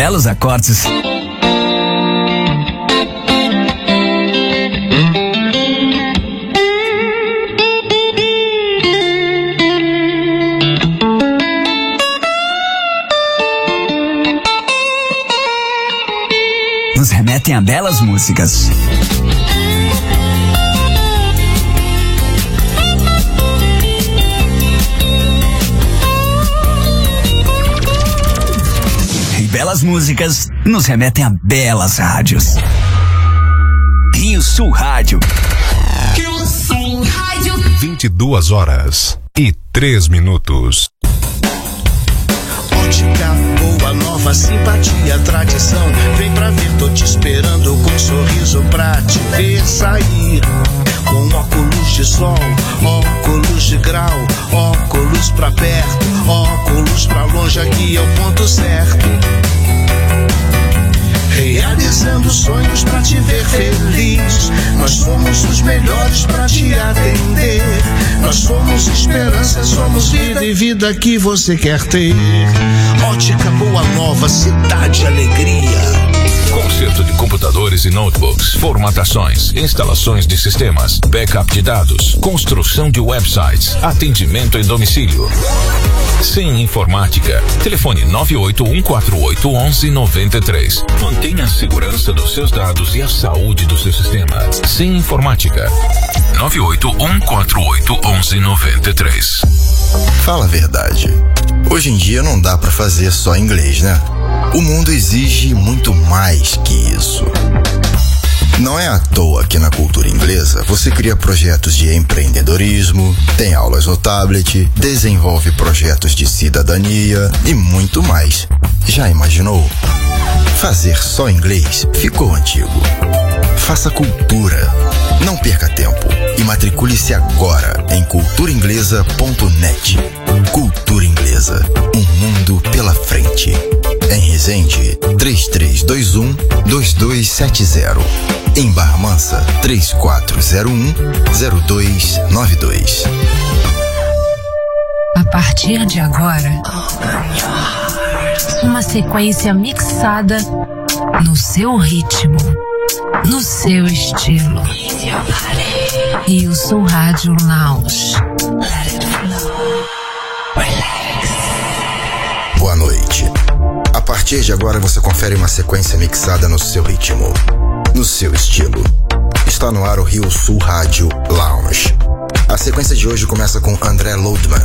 belos acordes. Nos remetem a belas músicas. E belas músicas nos remetem a belas rádios. Rio Sul Rádio. Rio Sul Rádio. 22h03. Ótica boa, nova, simpatia, tradição. Vem pra ver, tô te esperando com um sorriso pra te ver sair. Com óculos de sol, óculos de grau, óculos pra perto, óculos pra longe, aqui é o ponto certo. Realizando sonhos pra te ver feliz. Nós somos os melhores pra te atender. Nós somos esperança, somos vida e vida que você quer ter. Ótica Boa Nova, cidade alegria. Conserto de computadores e notebooks, formatações, instalações de sistemas, backup de dados, construção de websites, atendimento em domicílio. Sim Informática. Telefone 981481193. Mantenha a segurança dos seus dados e a saúde do seu sistema. Sim Informática. 981481193. Fala a verdade. Hoje em dia não dá pra fazer só inglês, né? O mundo exige muito mais que isso. Não é à toa que na cultura inglesa você cria projetos de empreendedorismo, tem aulas no tablet, desenvolve projetos de cidadania e muito mais. Já imaginou? Fazer só inglês ficou antigo. Faça cultura. Não perca tempo e matricule-se agora em culturainglesa.net. Cultura Inglesa, um mundo pela frente. Em Resende, 3321-2270. Em Barra Mansa, 3401-0292. A partir de agora, uma sequência mixada no seu ritmo, no seu estilo. Rio Sul Rádio Lounge. Boa noite. A partir de agora você confere uma sequência mixada no seu ritmo, no seu estilo. Está no ar o Rio Sul Rádio Lounge. A sequência de hoje começa com André Lodeman.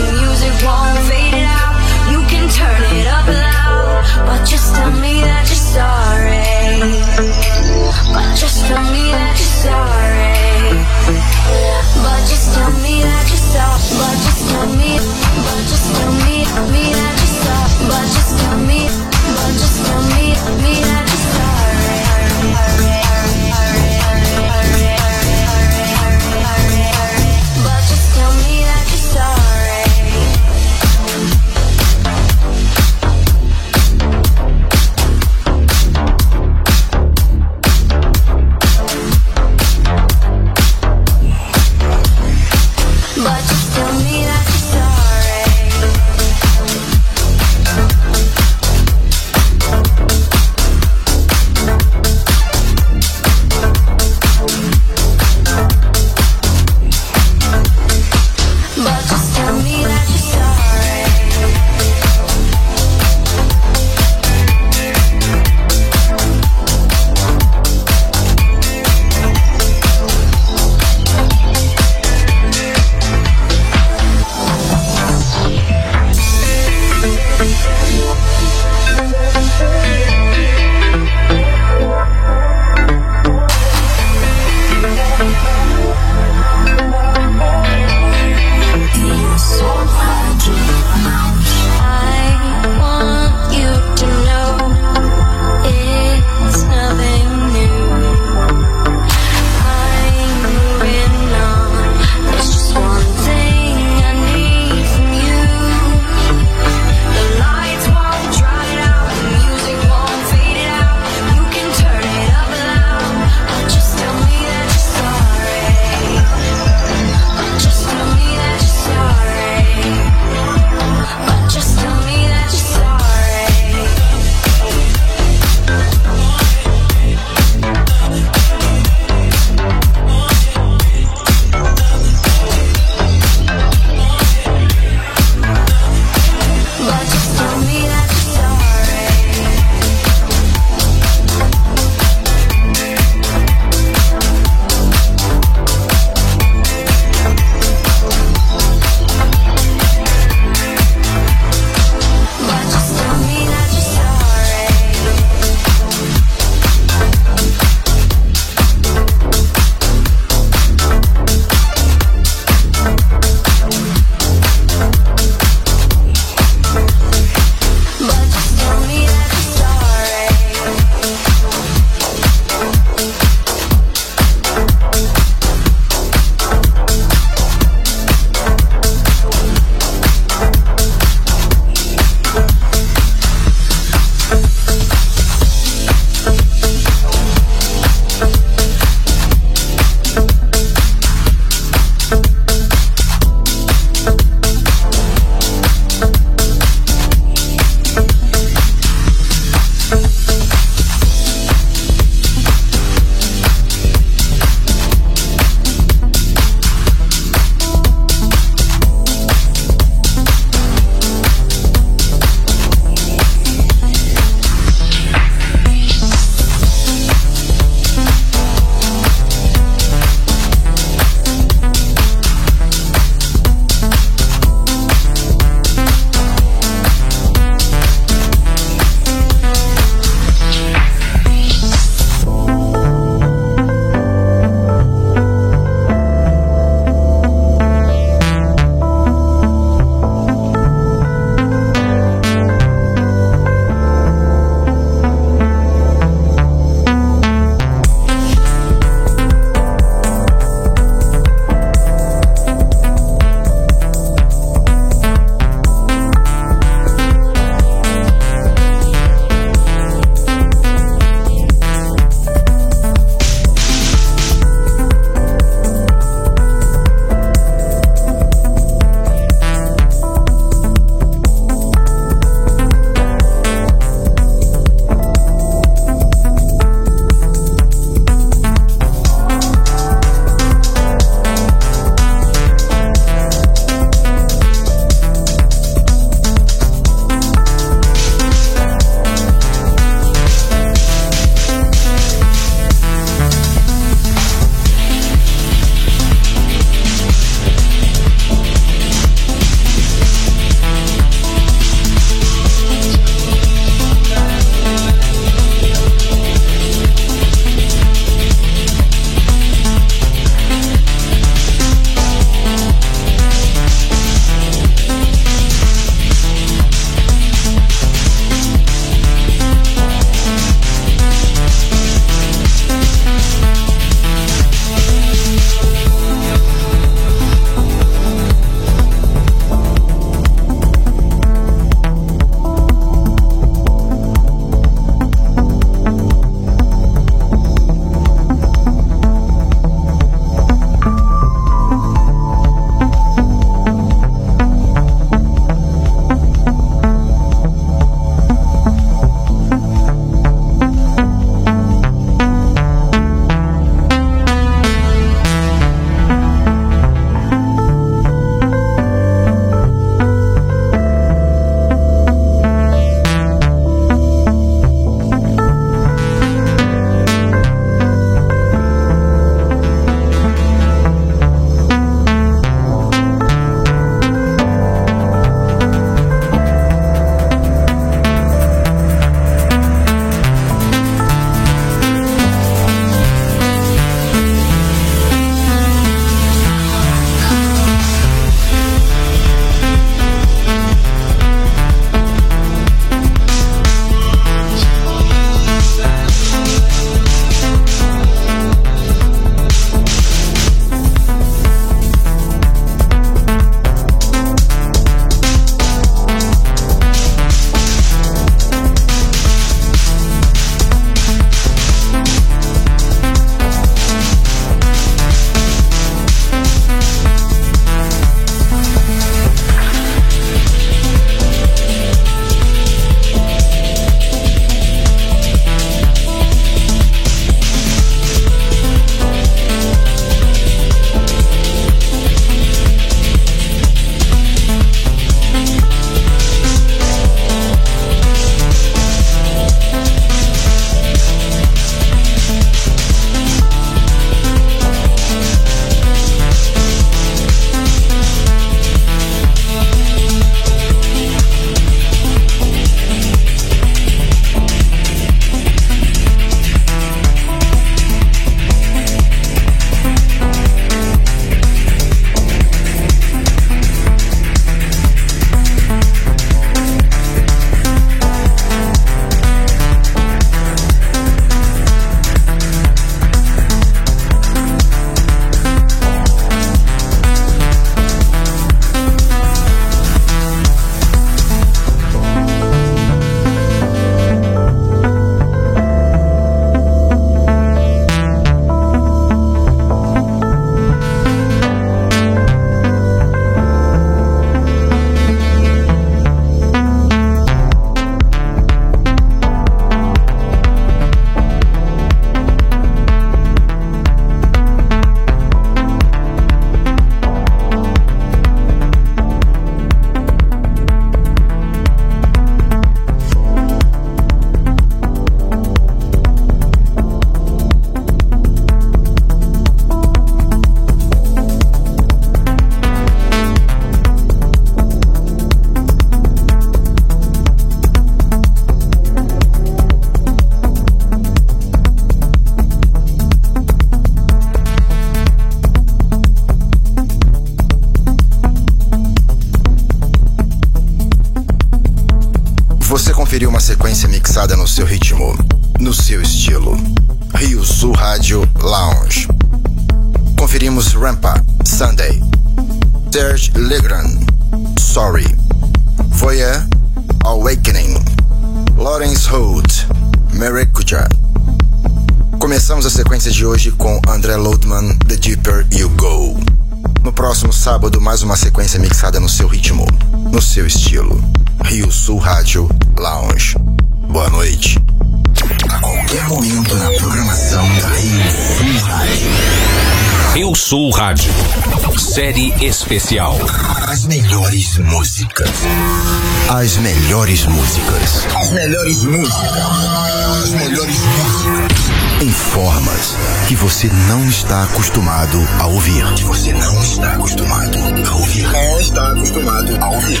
conferiu uma sequência mixada no seu ritmo, no seu estilo. Rio Sul Rádio Lounge. Conferimos Rampa, Sunday, Serge Legrand, Sorry, Voyeur, Awakening, Lawrence Holt, Maracuja. Começamos a sequência de hoje com André Lodeman, The Deeper You Go. No próximo sábado, mais uma sequência mixada no seu ritmo, no seu estilo. Rio Sul Rádio Lounge. Boa noite. A qualquer momento na programação da Rio Sul Rádio. Rio Sul Rádio. Série especial. As melhores músicas. As melhores músicas. As melhores músicas. As melhores músicas. Em formas que você não está acostumado a ouvir. Que você não está acostumado a ouvir. Não está acostumado a ouvir.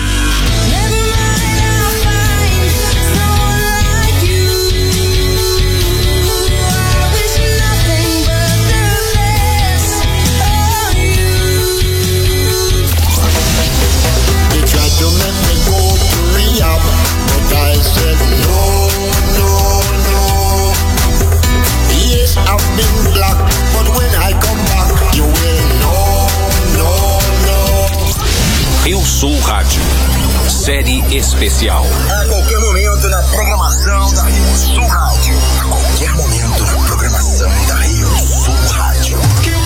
You make me go to rehab, but I said no, no, no. Yes, I've been black, but when I come back, you will know, no, no. Rio Sul Rádio. Série especial. A qualquer momento na programação da Rio Sul Rádio. A qualquer momento na programação da Rio Sul Rádio.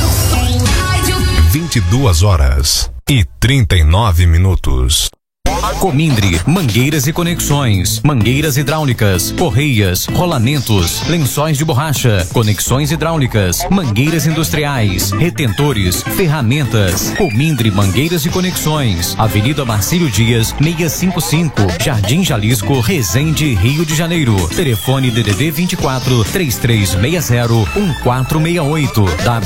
22h39. Comindre, mangueiras e conexões, mangueiras hidráulicas, correias, rolamentos, lençóis de borracha, conexões hidráulicas, mangueiras industriais, retentores, ferramentas. Comindre Mangueiras e Conexões, Avenida Marcílio Dias, 655, Jardim Jalisco, Resende, Rio de Janeiro. Telefone DDD 24 3360 1468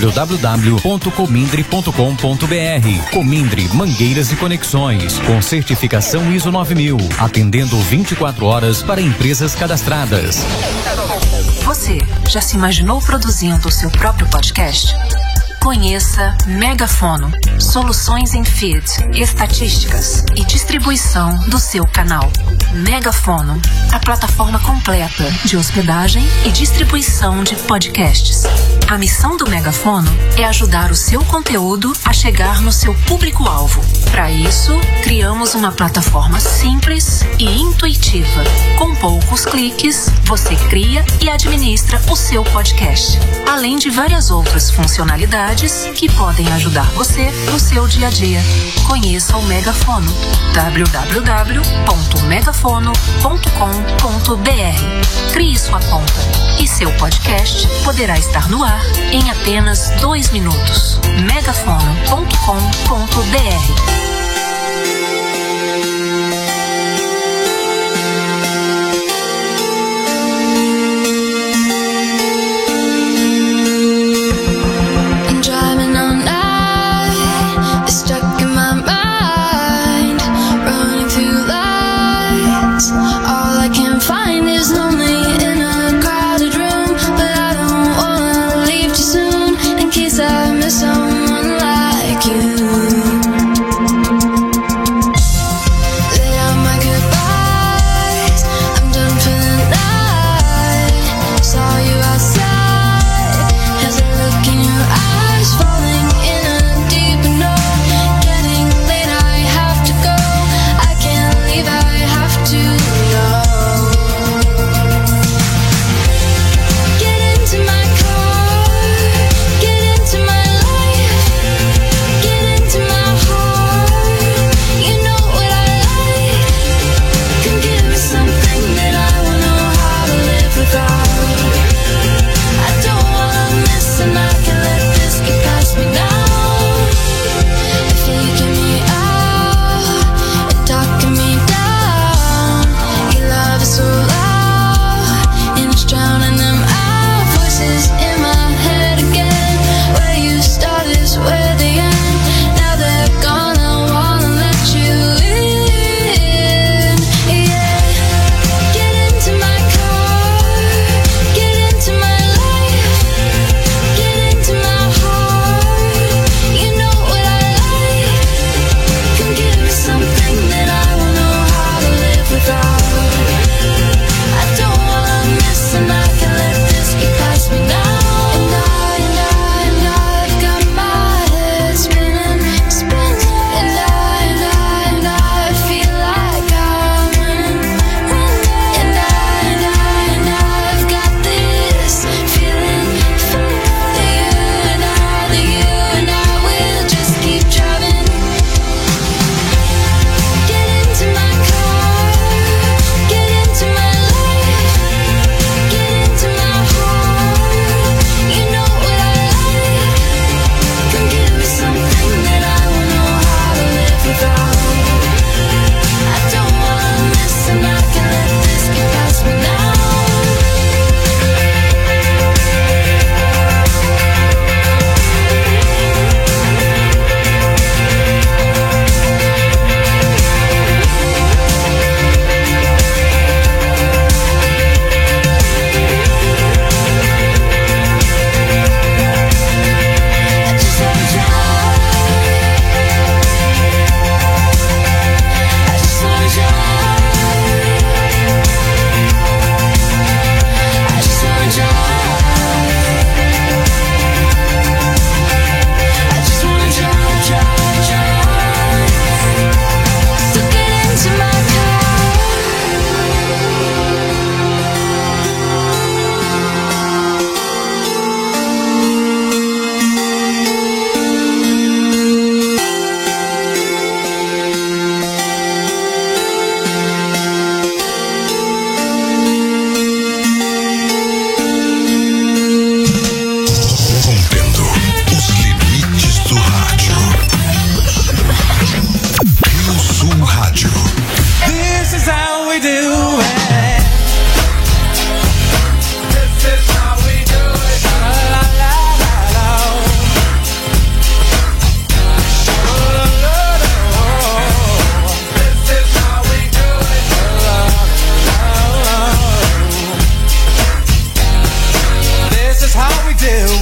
www.comindre.com.br. Comindre Mangueiras e Conexões, com certificação ISO 9000, atendendo 24 horas para empresas cadastradas. Você já se imaginou produzindo o seu próprio podcast? Conheça Megafono, soluções em feed, estatísticas e distribuição do seu canal. Megafono, a plataforma completa de hospedagem e distribuição de podcasts. A missão do Megafono é ajudar o seu conteúdo a chegar no seu público-alvo. Para isso, criamos uma plataforma simples e intuitiva. Com poucos cliques, você cria e administra o seu podcast, além de várias outras funcionalidades que podem ajudar você no seu dia a dia. Conheça o Megafono, www.megafono.com.br. Crie sua conta e seu podcast poderá estar no ar em apenas 2 minutos. megafono.com.br. Someone like you.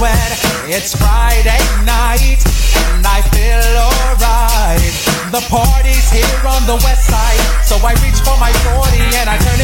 sweat. It's Friday night and I feel alright. The party's here on the west side, so I reach for my 40 and I turn it